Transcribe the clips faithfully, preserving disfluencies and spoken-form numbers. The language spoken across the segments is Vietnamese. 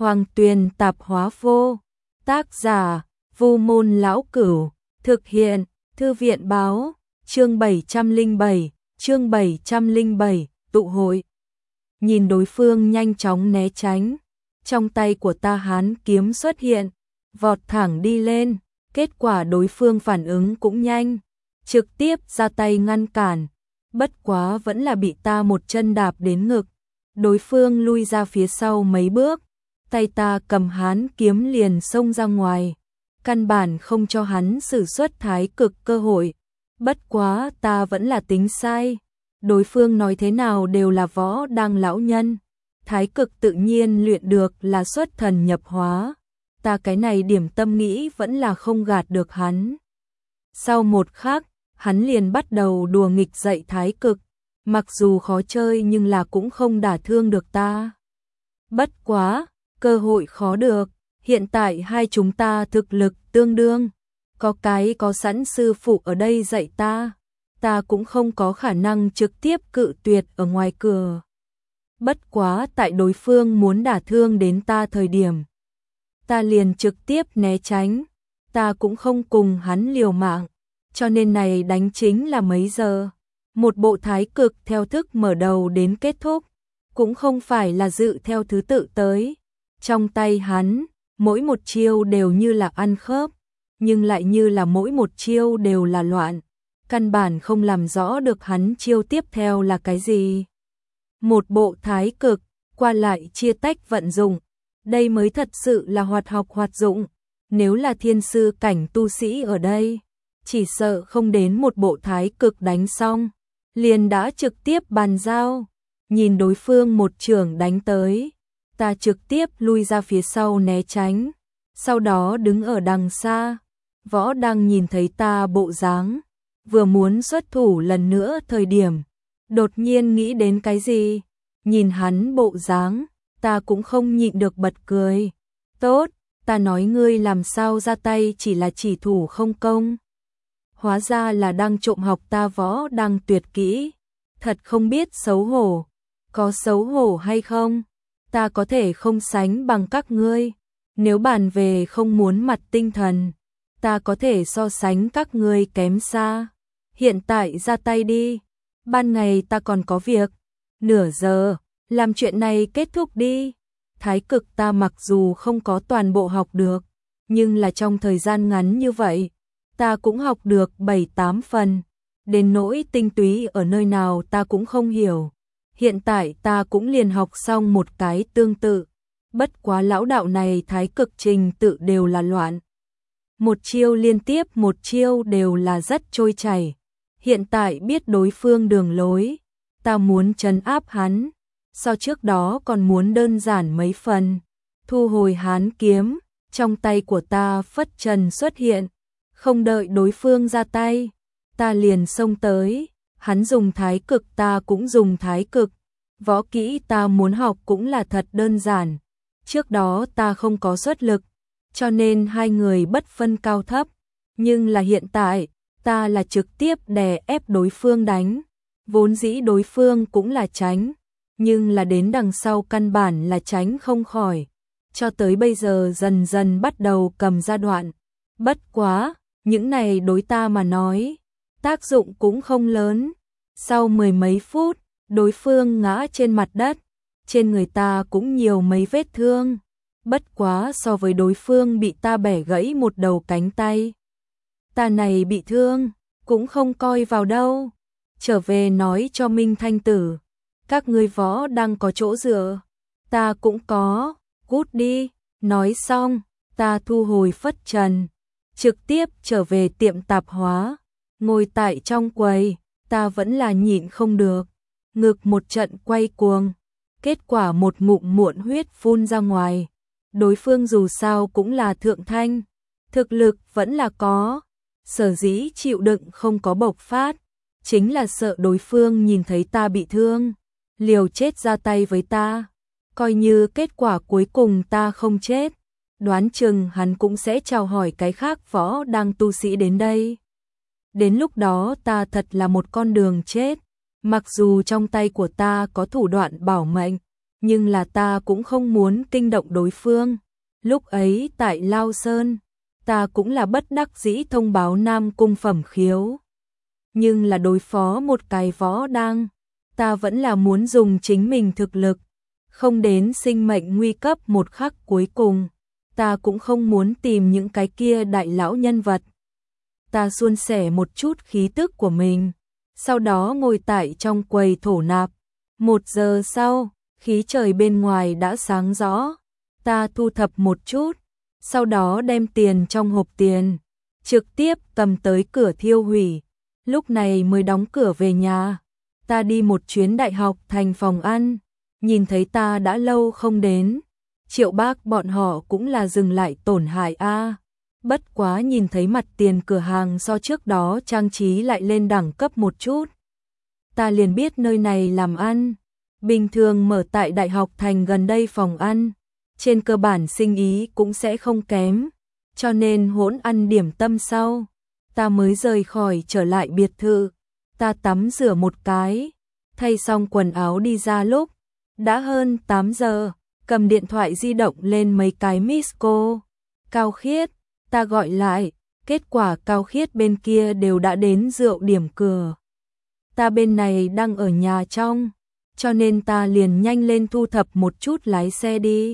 Hoàng Tuyền Tạp Hóa Vô. Tác giả: Vu Môn Lão Cửu. Thực hiện: Thư viện Báo. Chương bảy trăm lẻ bảy, chương bảy trăm lẻ bảy, tụ hội. Nhìn đối phương nhanh chóng né tránh, trong tay của ta hán kiếm xuất hiện, vọt thẳng đi lên, kết quả đối phương phản ứng cũng nhanh, trực tiếp ra tay ngăn cản, bất quá vẫn là bị ta một chân đạp đến ngực, đối phương lui ra phía sau mấy bước, tay ta cầm hán kiếm liền xông ra ngoài, căn bản không cho hắn sử xuất thái cực cơ hội, bất quá ta vẫn là tính sai. Đối phương nói thế nào đều là võ đang lão nhân, thái cực tự nhiên luyện được là xuất thần nhập hóa, ta cái này điểm tâm nghĩ vẫn là không gạt được hắn. Sau một khắc, hắn liền bắt đầu đùa nghịch dạy thái cực, mặc dù khó chơi nhưng là cũng không đả thương được ta. Bất quá, cơ hội khó được, hiện tại hai chúng ta thực lực tương đương, có cái có sẵn sư phụ ở đây dạy ta. Ta cũng không có khả năng trực tiếp cự tuyệt ở ngoài cửa. Bất quá tại đối phương muốn đả thương đến ta thời điểm, ta liền trực tiếp né tránh, ta cũng không cùng hắn liều mạng, cho nên này đánh chính là mấy giờ. Một bộ thái cực theo thức mở đầu đến kết thúc, cũng không phải là dự theo thứ tự tới. Trong tay hắn, mỗi một chiêu đều như là ăn khớp, nhưng lại như là mỗi một chiêu đều là loạn. Căn bản không làm rõ được hắn chiêu tiếp theo là cái gì. Một bộ thái cực, qua lại chia tách vận dụng, đây mới thật sự là hoạt học hoạt dụng. Nếu là thiên sư cảnh tu sĩ ở đây, chỉ sợ không đến một bộ thái cực đánh xong, liền đã trực tiếp bàn giao. Nhìn đối phương một trường đánh tới, ta trực tiếp lui ra phía sau né tránh, sau đó đứng ở đằng xa. Võ đang nhìn thấy ta bộ dáng, vừa muốn xuất thủ lần nữa thời điểm, đột nhiên nghĩ đến cái gì, nhìn hắn bộ dáng, ta cũng không nhịn được bật cười. Tốt, ta nói ngươi làm sao ra tay chỉ là chỉ thủ không công. Hóa ra là đang trộm học ta võ đang tuyệt kỹ, thật không biết xấu hổ, có xấu hổ hay không, ta có thể không sánh bằng các ngươi, nếu bàn về không muốn mặt tinh thần, ta có thể so sánh các ngươi kém xa. Hiện tại ra tay đi, ban ngày ta còn có việc, nửa giờ, làm chuyện này kết thúc đi. Thái cực ta mặc dù không có toàn bộ học được, nhưng là trong thời gian ngắn như vậy, ta cũng học được bảy tám phần, đến nỗi tinh túy ở nơi nào ta cũng không hiểu. Hiện tại ta cũng liền học xong một cái tương tự, bất quá lão đạo này thái cực trình tự đều là loạn. Một chiêu liên tiếp một chiêu đều là rất trôi chảy. Hiện tại biết đối phương đường lối, ta muốn trấn áp hắn, so trước đó còn muốn đơn giản mấy phần. Thu hồi hán kiếm, trong tay của ta phất trần xuất hiện, không đợi đối phương ra tay, ta liền xông tới, hắn dùng thái cực ta cũng dùng thái cực, võ kỹ ta muốn học cũng là thật đơn giản. Trước đó ta không có xuất lực, cho nên hai người bất phân cao thấp, nhưng là hiện tại, ta là trực tiếp đè ép đối phương đánh, vốn dĩ đối phương cũng là tránh, nhưng là đến đằng sau căn bản là tránh không khỏi, cho tới bây giờ dần dần bắt đầu cầm ra đoạn. Bất quá, những này đối ta mà nói, tác dụng cũng không lớn. Sau mười mấy phút, đối phương ngã trên mặt đất, trên người ta cũng nhiều mấy vết thương, bất quá so với đối phương bị ta bẻ gãy một đầu cánh tay, ta này bị thương, cũng không coi vào đâu. Trở về nói cho Minh Thanh Tử, các ngươi võ đang có chỗ dựa, ta cũng có, cút đi. Nói xong, ta thu hồi phất trần, trực tiếp trở về tiệm tạp hóa, ngồi tại trong quầy, ta vẫn là nhịn không được, ngực một trận quay cuồng, kết quả một ngụm muộn huyết phun ra ngoài. Đối phương dù sao cũng là thượng thanh, thực lực vẫn là có, sở dĩ chịu đựng không có bộc phát, chính là sợ đối phương nhìn thấy ta bị thương, liều chết ra tay với ta. Coi như kết quả cuối cùng ta không chết, đoán chừng hắn cũng sẽ chào hỏi cái khác võ đang tu sĩ đến đây. Đến lúc đó ta thật là một con đường chết, mặc dù trong tay của ta có thủ đoạn bảo mệnh, nhưng là ta cũng không muốn kinh động đối phương. Lúc ấy tại Lao Sơn, ta cũng là bất đắc dĩ thông báo Nam Cung Phẩm Khiếu. Nhưng là đối phó một cái võ đang, ta vẫn là muốn dùng chính mình thực lực, không đến sinh mệnh nguy cấp một khắc cuối cùng. Ta cũng không muốn tìm những cái kia đại lão nhân vật. Ta suôn sẻ một chút khí tức của mình, sau đó ngồi tại trong quầy thổ nạp. Một giờ sau, khí trời bên ngoài đã sáng rõ. Ta thu thập một chút, sau đó đem tiền trong hộp tiền, trực tiếp cầm tới cửa thiêu hủy. Lúc này mới đóng cửa về nhà. Ta đi một chuyến đại học thành phòng ăn, nhìn thấy ta đã lâu không đến. Triệu Bác bọn họ cũng là dừng lại tổn hại a. Bất quá nhìn thấy mặt tiền cửa hàng so trước đó trang trí lại lên đẳng cấp một chút. Ta liền biết nơi này làm ăn, bình thường mở tại đại học thành gần đây phòng ăn, trên cơ bản sinh ý cũng sẽ không kém, cho nên hỗn ăn điểm tâm sau, ta mới rời khỏi trở lại biệt thự. Ta tắm rửa một cái, thay xong quần áo đi ra lúc đã hơn tám giờ, cầm điện thoại di động lên mấy cái miss call. Cao Khiết, ta gọi lại, kết quả Cao Khiết bên kia đều đã đến rượu điểm cửa. Ta bên này đang ở nhà trong, cho nên ta liền nhanh lên thu thập một chút lái xe đi.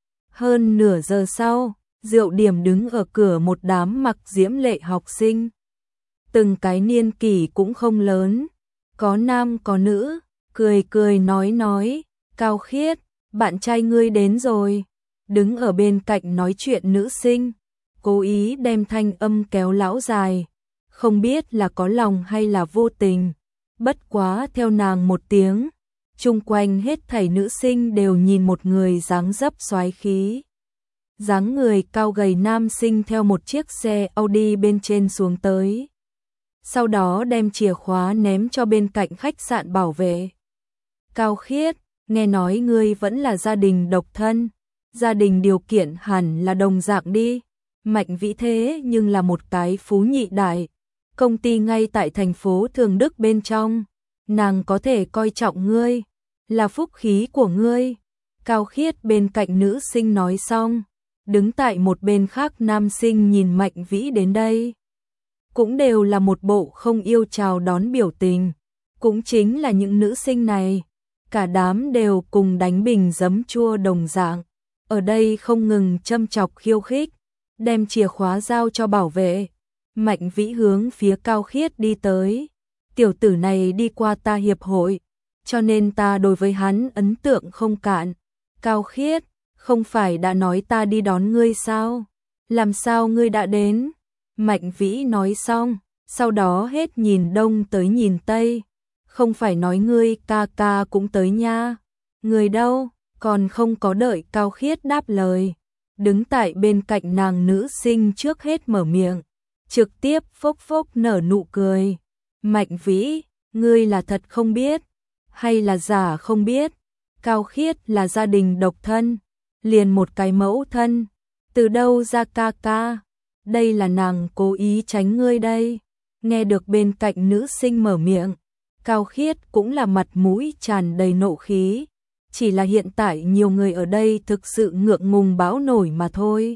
Hơn nửa giờ sau, rượu điểm đứng ở cửa một đám mặc diễm lệ học sinh. Từng cái niên kỷ cũng không lớn, có nam có nữ, cười cười nói nói, Cao Khiết, bạn trai ngươi đến rồi. Đứng ở bên cạnh nói chuyện nữ sinh, cố ý đem thanh âm kéo lão dài, không biết là có lòng hay là vô tình. Bất quá theo nàng một tiếng, chung quanh hết thảy nữ sinh đều nhìn một người dáng dấp soái khí. Dáng người cao gầy nam sinh theo một chiếc xe Audi bên trên xuống tới. Sau đó đem chìa khóa ném cho bên cạnh khách sạn bảo vệ. Cao Khiết, nghe nói ngươi vẫn là gia đình độc thân, gia đình điều kiện hẳn là đồng dạng đi. Mạnh Vĩ thế nhưng là một cái phú nhị đại, công ty ngay tại thành phố Thường Đức bên trong, nàng có thể coi trọng ngươi, là phúc khí của ngươi. Cao Khiết bên cạnh nữ sinh nói xong, đứng tại một bên khác nam sinh nhìn Mạnh Vĩ đến đây, cũng đều là một bộ không yêu chào đón biểu tình. Cũng chính là những nữ sinh này, cả đám đều cùng đánh bình giấm chua đồng dạng, ở đây không ngừng châm chọc khiêu khích, đem chìa khóa giao cho bảo vệ. Mạnh Vĩ hướng phía Cao Khiết đi tới. Tiểu tử này đi qua ta hiệp hội, cho nên ta đối với hắn ấn tượng không cạn. Cao Khiết, không phải đã nói ta đi đón ngươi sao? Làm sao ngươi đã đến? Mạnh Vĩ nói xong, sau đó hết nhìn đông tới nhìn tây. Không phải nói ngươi ca ca cũng tới nha. Người đâu? Còn không có đợi Cao Khiết đáp lời. Đứng tại bên cạnh nàng nữ sinh trước hết mở miệng, trực tiếp phốc phốc nở nụ cười. Mạnh Vĩ, ngươi là thật không biết, hay là giả không biết? Cao Khiết là gia đình độc thân, liền một cái mẫu thân, từ đâu ra ca ca? Đây là nàng cố ý tránh ngươi đây. Nghe được bên cạnh nữ sinh mở miệng, Cao Khiết cũng là mặt mũi tràn đầy nộ khí. Chỉ là hiện tại nhiều người ở đây thực sự ngượng ngùng bão nổi mà thôi.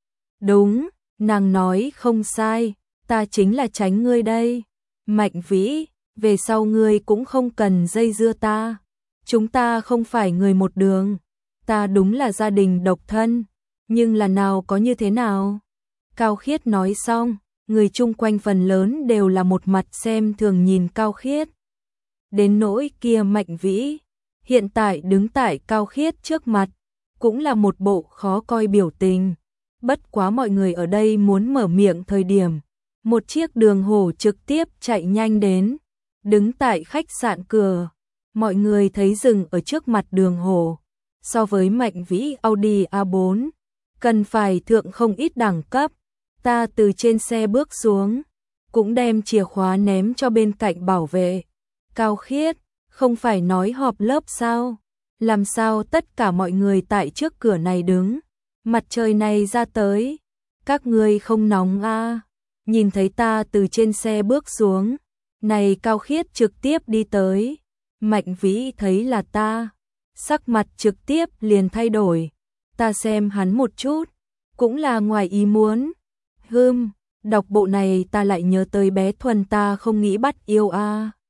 Đúng, nàng nói không sai, ta chính là tránh ngươi đây. Mạnh Vĩ, về sau ngươi cũng không cần dây dưa ta. Chúng ta không phải người một đường. Ta đúng là gia đình độc thân, nhưng là nào có như thế nào? Cao Khiết nói xong, người chung quanh phần lớn đều là một mặt xem thường nhìn Cao Khiết. Đến nỗi kia Mạnh Vĩ, hiện tại đứng tại Cao Khiết trước mặt, cũng là một bộ khó coi biểu tình. Bất quá mọi người ở đây muốn mở miệng thời điểm, một chiếc đường hổ trực tiếp chạy nhanh đến, đứng tại khách sạn cửa. Mọi người thấy dừng ở trước mặt đường hổ, so với Mạnh Vĩ Audi a bốn, cần phải thượng không ít đẳng cấp. Ta từ trên xe bước xuống, cũng đem chìa khóa ném cho bên cạnh bảo vệ. Cao Khiết, không phải nói họp lớp sao? Làm sao tất cả mọi người tại trước cửa này đứng? Mặt trời này ra tới, các ngươi không nóng à? Nhìn thấy ta từ trên xe bước xuống, này Cao Khiết trực tiếp đi tới. Mạnh Vĩ thấy là ta, sắc mặt trực tiếp liền thay đổi. Ta xem hắn một chút, cũng là ngoài ý muốn. Hừm, đọc bộ này ta lại nhớ tới bé Thuần ta không nghĩ bắt yêu a.